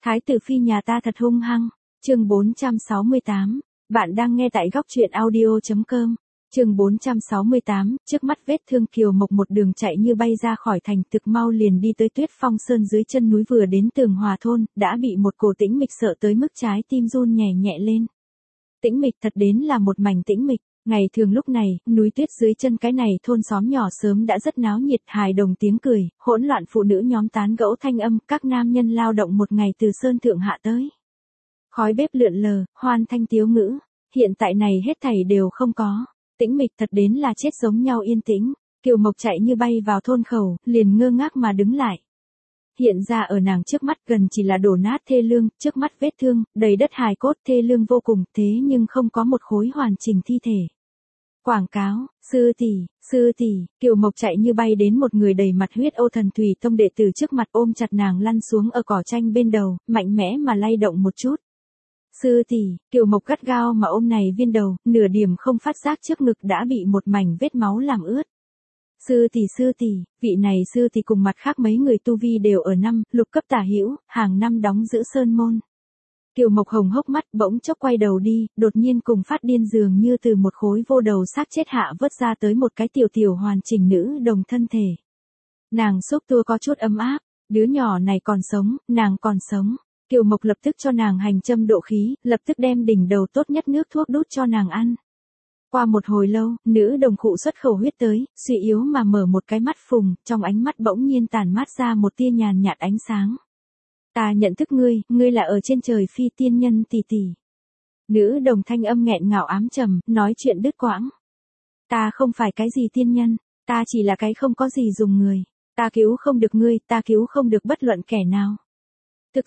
Thái tử phi nhà ta thật hung hăng. Chương 468. Bạn đang nghe tại góc truyện audio.com. Chương 468. Trước mắt vết thương Kiều Mộc một đường chạy như bay ra khỏi thành, thực mau liền đi tới Tuyết Phong Sơn dưới chân núi, vừa đến Tường Hòa thôn, đã bị một cổ tĩnh mịch sợ tới mức trái tim run nhẹ nhẹ lên. Tĩnh mịch thật đến là một mảnh tĩnh mịch. Ngày thường lúc này, núi tuyết dưới chân cái này thôn xóm nhỏ sớm đã rất náo nhiệt, hài đồng tiếng cười, hỗn loạn phụ nữ nhóm tán gẫu thanh âm, các nam nhân lao động một ngày từ sơn thượng hạ tới. Khói bếp lượn lờ, hoan thanh tiếu ngữ, hiện tại này hết thảy đều không có. Tĩnh mịch thật đến là chết giống nhau yên tĩnh. Kiều Mộc chạy như bay vào thôn khẩu, liền ngơ ngác mà đứng lại. Hiện ra ở nàng trước mắt gần chỉ là đổ nát thê lương, trước mắt vết thương, đầy đất hài cốt thê lương vô cùng, thế nhưng không có một khối hoàn chỉnh thi thể. Quảng cáo, sư tỷ, Kiều Mộc chạy như bay đến một người đầy mặt huyết Âu Thần Thủy Tông đệ tử trước mặt, ôm chặt nàng lăn xuống ở cỏ tranh bên đầu, mạnh mẽ mà lay động một chút. Sư tỷ, Kiều Mộc gắt gao mà ôm này viên đầu, nửa điểm không phát giác trước ngực đã bị một mảnh vết máu làm ướt. Sư tỷ, vị này sư tỷ cùng mặt khác mấy người tu vi đều ở lục cấp tả hữu, hàng năm đóng giữ sơn môn. Kiều Mộc hồng hốc mắt, bỗng chốc quay đầu đi, đột nhiên cùng phát điên dường như từ một khối vô đầu xác chết hạ vớt ra tới một cái tiểu hoàn chỉnh nữ đồng thân thể. Nàng xúc tua có chút ấm áp, đứa nhỏ này còn sống, nàng còn sống. Kiều Mộc lập tức cho nàng hành châm độ khí, lập tức đem đỉnh đầu tốt nhất nước thuốc đút cho nàng ăn. Qua một hồi lâu, nữ đồng khụ xuất khẩu huyết tới, suy yếu mà mở một cái mắt phùng, trong ánh mắt bỗng nhiên tản mát ra một tia nhàn nhạt ánh sáng. Ta nhận thức ngươi là ở trên trời phi tiên nhân tỷ tỷ. Nữ đồng thanh âm nghẹn ngào ám trầm, nói chuyện đứt quãng. Ta không phải cái gì tiên nhân, ta chỉ là cái không có gì dùng người. Ta cứu không được ngươi, ta cứu không được bất luận kẻ nào. Thực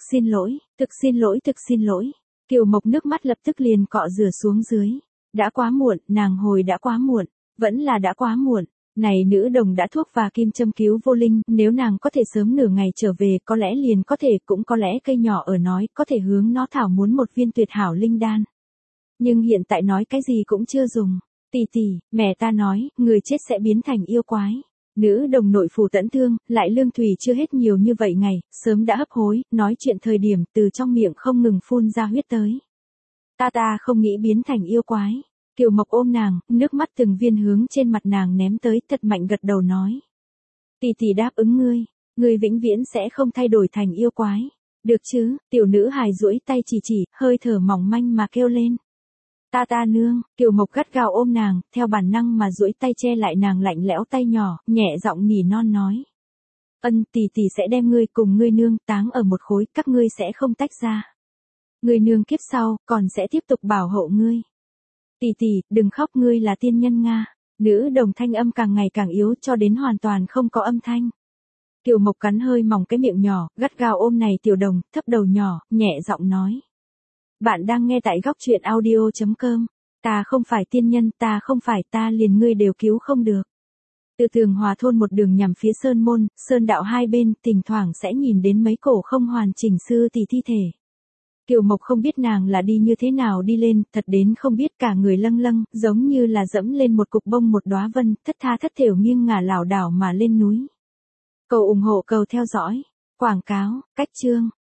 xin lỗi. Kiều Mộc nước mắt lập tức liền cọ rửa xuống dưới. Đã quá muộn, nàng hồi đã quá muộn, vẫn là đã quá muộn. Này nữ đồng đã thuốc và kim châm cứu vô linh, nếu nàng có thể sớm nửa ngày trở về, có lẽ liền có thể, cũng có lẽ cây nhỏ ở nói, có thể hướng nó thảo muốn một viên tuyệt hảo linh đan. Nhưng hiện tại nói cái gì cũng chưa dùng. Tỷ, mẹ ta nói, người chết sẽ biến thành yêu quái. Nữ đồng nội phủ tẫn thương, lại lương thủy chưa hết nhiều như vậy ngày, sớm đã hấp hối, nói chuyện thời điểm từ trong miệng không ngừng phun ra huyết tới. Ta không nghĩ biến thành yêu quái. Kiều Mộc ôm nàng, nước mắt từng viên hướng trên mặt nàng ném tới, thật mạnh gật đầu nói. Tỷ đáp ứng ngươi vĩnh viễn sẽ không thay đổi thành yêu quái. Được chứ, tiểu nữ hài duỗi tay chỉ, hơi thở mỏng manh mà kêu lên. Ta nương, Kiều Mộc gắt gao ôm nàng, theo bản năng mà duỗi tay che lại nàng lạnh lẽo tay nhỏ, nhẹ giọng nỉ non nói. Tỷ sẽ đem ngươi cùng ngươi nương táng ở một khối, các ngươi sẽ không tách ra. Ngươi nương kiếp sau, còn sẽ tiếp tục bảo hộ ngươi. Tỷ, đừng khóc, ngươi là tiên nhân Nga. Nữ đồng thanh âm càng ngày càng yếu cho đến hoàn toàn không có âm thanh. Kiều Mộc cắn hơi mỏng cái miệng nhỏ, gắt gao ôm này tiểu đồng, thấp đầu nhỏ, nhẹ giọng nói. Bạn đang nghe tại góc truyện audio.com. Ta không phải tiên nhân, ta liền ngươi đều cứu không được. Từ Tường Hòa thôn một đường nhằm phía sơn môn, sơn đạo hai bên, thỉnh thoảng sẽ nhìn đến mấy cổ không hoàn chỉnh sư tỷ thi thể. Kiều Mộc không biết nàng là đi như thế nào đi lên, thật đến không biết, cả người lâng, giống như là dẫm lên một cục bông một đóa vân, thất tha thất thểu nghiêng ngả lảo đảo mà lên núi. Cầu ủng hộ, cầu theo dõi. Quảng cáo, cách chương.